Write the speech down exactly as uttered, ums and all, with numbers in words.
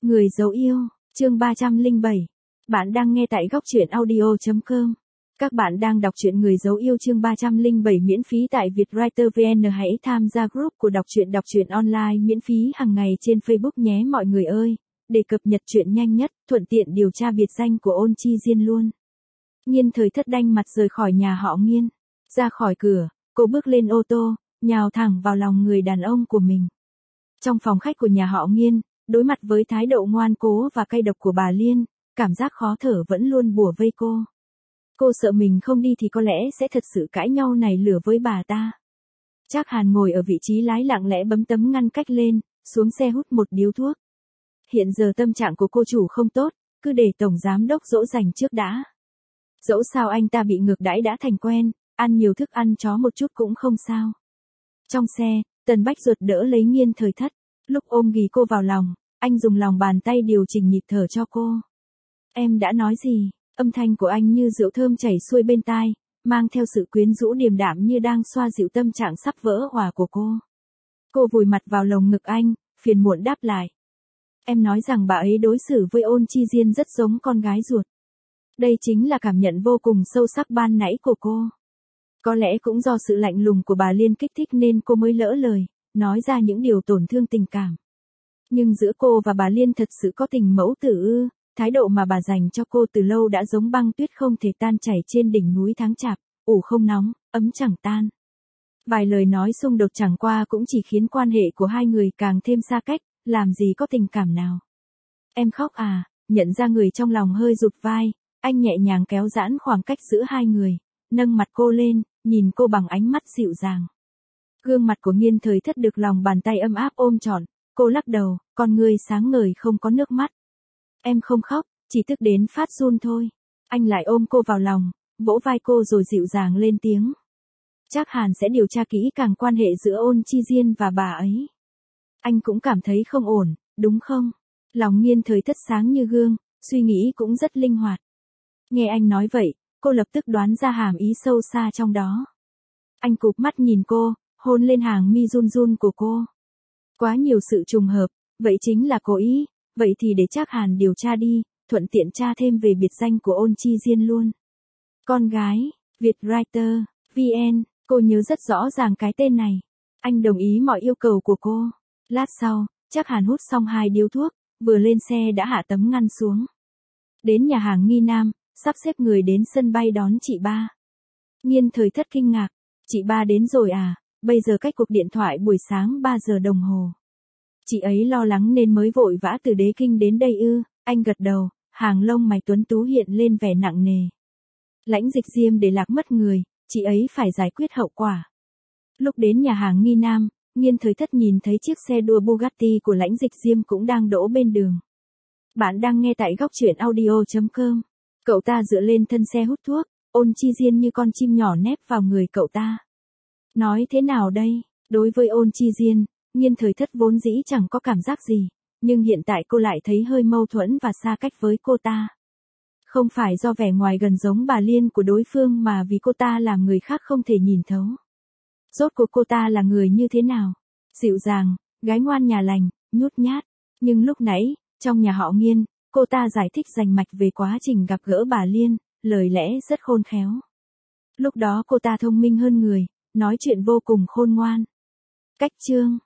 Người dấu yêu, chương ba trăm lẻ bảy. Bạn đang nghe tại góc truyện audio chấm com. Các bạn đang đọc truyện Người dấu yêu chương ba trăm lẻ bảy miễn phí tại Vietwriter vê en. Hãy tham gia group của đọc truyện đọc truyện online miễn phí hàng ngày trên Facebook nhé mọi người ơi, để cập nhật truyện nhanh nhất, thuận tiện điều tra biệt danh của Ôn Chi Diên luôn. Nghiên Thời Thất đanh mặt rời khỏi nhà họ Nghiên. Ra khỏi cửa, cô bước lên ô tô, nhào thẳng vào lòng người đàn ông của mình. Trong phòng khách của nhà họ Nghiên, đối mặt với thái độ ngoan cố và cay độc của bà Liên, cảm giác khó thở vẫn luôn bủa vây cô. Cô sợ mình không đi thì có lẽ sẽ thật sự cãi nhau nảy lửa với bà ta. Trác Hàn ngồi ở vị trí lái lặng lẽ bấm tấm ngăn cách lên, xuống xe hút một điếu thuốc. Hiện giờ tâm trạng của cô chủ không tốt, cứ để tổng giám đốc dỗ dành trước đã. Dẫu sao anh ta bị ngược đãi đã thành quen, ăn nhiều thức ăn chó một chút cũng không sao. Trong xe, Tần Bách ruột đỡ lấy Nghiên Thời Thất. Lúc ôm ghì cô vào lòng, anh dùng lòng bàn tay điều chỉnh nhịp thở cho cô. Em đã nói gì? Âm thanh của anh như rượu thơm chảy xuôi bên tai, mang theo sự quyến rũ điềm đạm như đang xoa dịu tâm trạng sắp vỡ òa của cô. Cô vùi mặt vào lồng ngực anh, phiền muộn đáp lại. Em nói rằng bà ấy đối xử với Ôn Chi Diên rất giống con gái ruột. Đây chính là cảm nhận vô cùng sâu sắc ban nãy của cô. Có lẽ cũng do sự lạnh lùng của bà Liên kích thích nên cô mới lỡ lời, nói ra những điều tổn thương tình cảm. Nhưng giữa cô và bà Liên thật sự có tình mẫu tử ư, thái độ mà bà dành cho cô từ lâu đã giống băng tuyết không thể tan chảy trên đỉnh núi tháng chạp, ủ không nóng, ấm chẳng tan. Vài lời nói xung đột chẳng qua cũng chỉ khiến quan hệ của hai người càng thêm xa cách, làm gì có tình cảm nào. Em khóc à? Nhận ra người trong lòng hơi rụt vai, anh nhẹ nhàng kéo giãn khoảng cách giữa hai người, nâng mặt cô lên, nhìn cô bằng ánh mắt dịu dàng. Gương mặt của Nghiên Thời Thất được lòng bàn tay ấm áp ôm trọn, cô lắc đầu, con ngươi sáng ngời không có nước mắt. Em không khóc, chỉ tức đến phát run thôi. Anh lại ôm cô vào lòng, vỗ vai cô rồi dịu dàng lên tiếng. Trác Hàn sẽ điều tra kỹ càng quan hệ giữa Ôn Chi Diên và bà ấy. Anh cũng cảm thấy không ổn, đúng không? Lòng Nghiên Thời Thất sáng như gương, suy nghĩ cũng rất linh hoạt. Nghe anh nói vậy, cô lập tức đoán ra hàm ý sâu xa trong đó. Anh cụp mắt nhìn cô, hôn lên hàng mi run run của cô. Quá nhiều sự trùng hợp, vậy chính là cố ý, vậy thì để Trác Hàn điều tra đi, thuận tiện tra thêm về biệt danh của Ôn Chi Diên luôn. Con gái, Vietwriter, vê en, cô nhớ rất rõ ràng cái tên này. Anh đồng ý mọi yêu cầu của cô. Lát sau, Trác Hàn hút xong hai điếu thuốc, vừa lên xe đã hạ tấm ngăn xuống. Đến nhà hàng Nghi Nam, sắp xếp người đến sân bay đón chị ba. Nghiên Thời Thất kinh ngạc, chị ba đến rồi à, bây giờ cách cuộc điện thoại buổi sáng ba giờ đồng hồ. Chị ấy lo lắng nên mới vội vã từ Đế Kinh đến đây ư, anh gật đầu, hàng lông mày tuấn tú hiện lên vẻ nặng nề. Lãnh Dịch Diêm để lạc mất người, chị ấy phải giải quyết hậu quả. Lúc đến nhà hàng Nghi Nam, Nghiên Thời Thất nhìn thấy chiếc xe đua Bugatti của Lãnh Dịch Diêm cũng đang đỗ bên đường. Bạn đang nghe tại góc truyện audio chấm com. Cậu ta dựa lên thân xe hút thuốc, Ôn Chi Diên như con chim nhỏ nép vào người cậu ta. Nói thế nào đây? Đối với Ôn Chi Diên, Nghiên Thời Thất vốn dĩ chẳng có cảm giác gì, nhưng hiện tại cô lại thấy hơi mâu thuẫn và xa cách với cô ta. Không phải do vẻ ngoài gần giống bà Liên của đối phương mà vì cô ta làm người khác không thể nhìn thấu. Rốt cuộc cô ta là người như thế nào? Dịu dàng, gái ngoan nhà lành, nhút nhát. Nhưng lúc nãy, trong nhà họ Nghiên, cô ta giải thích rành mạch về quá trình gặp gỡ bà Liên, lời lẽ rất khôn khéo. Lúc đó cô ta thông minh hơn người, nói chuyện vô cùng khôn ngoan. Cách chương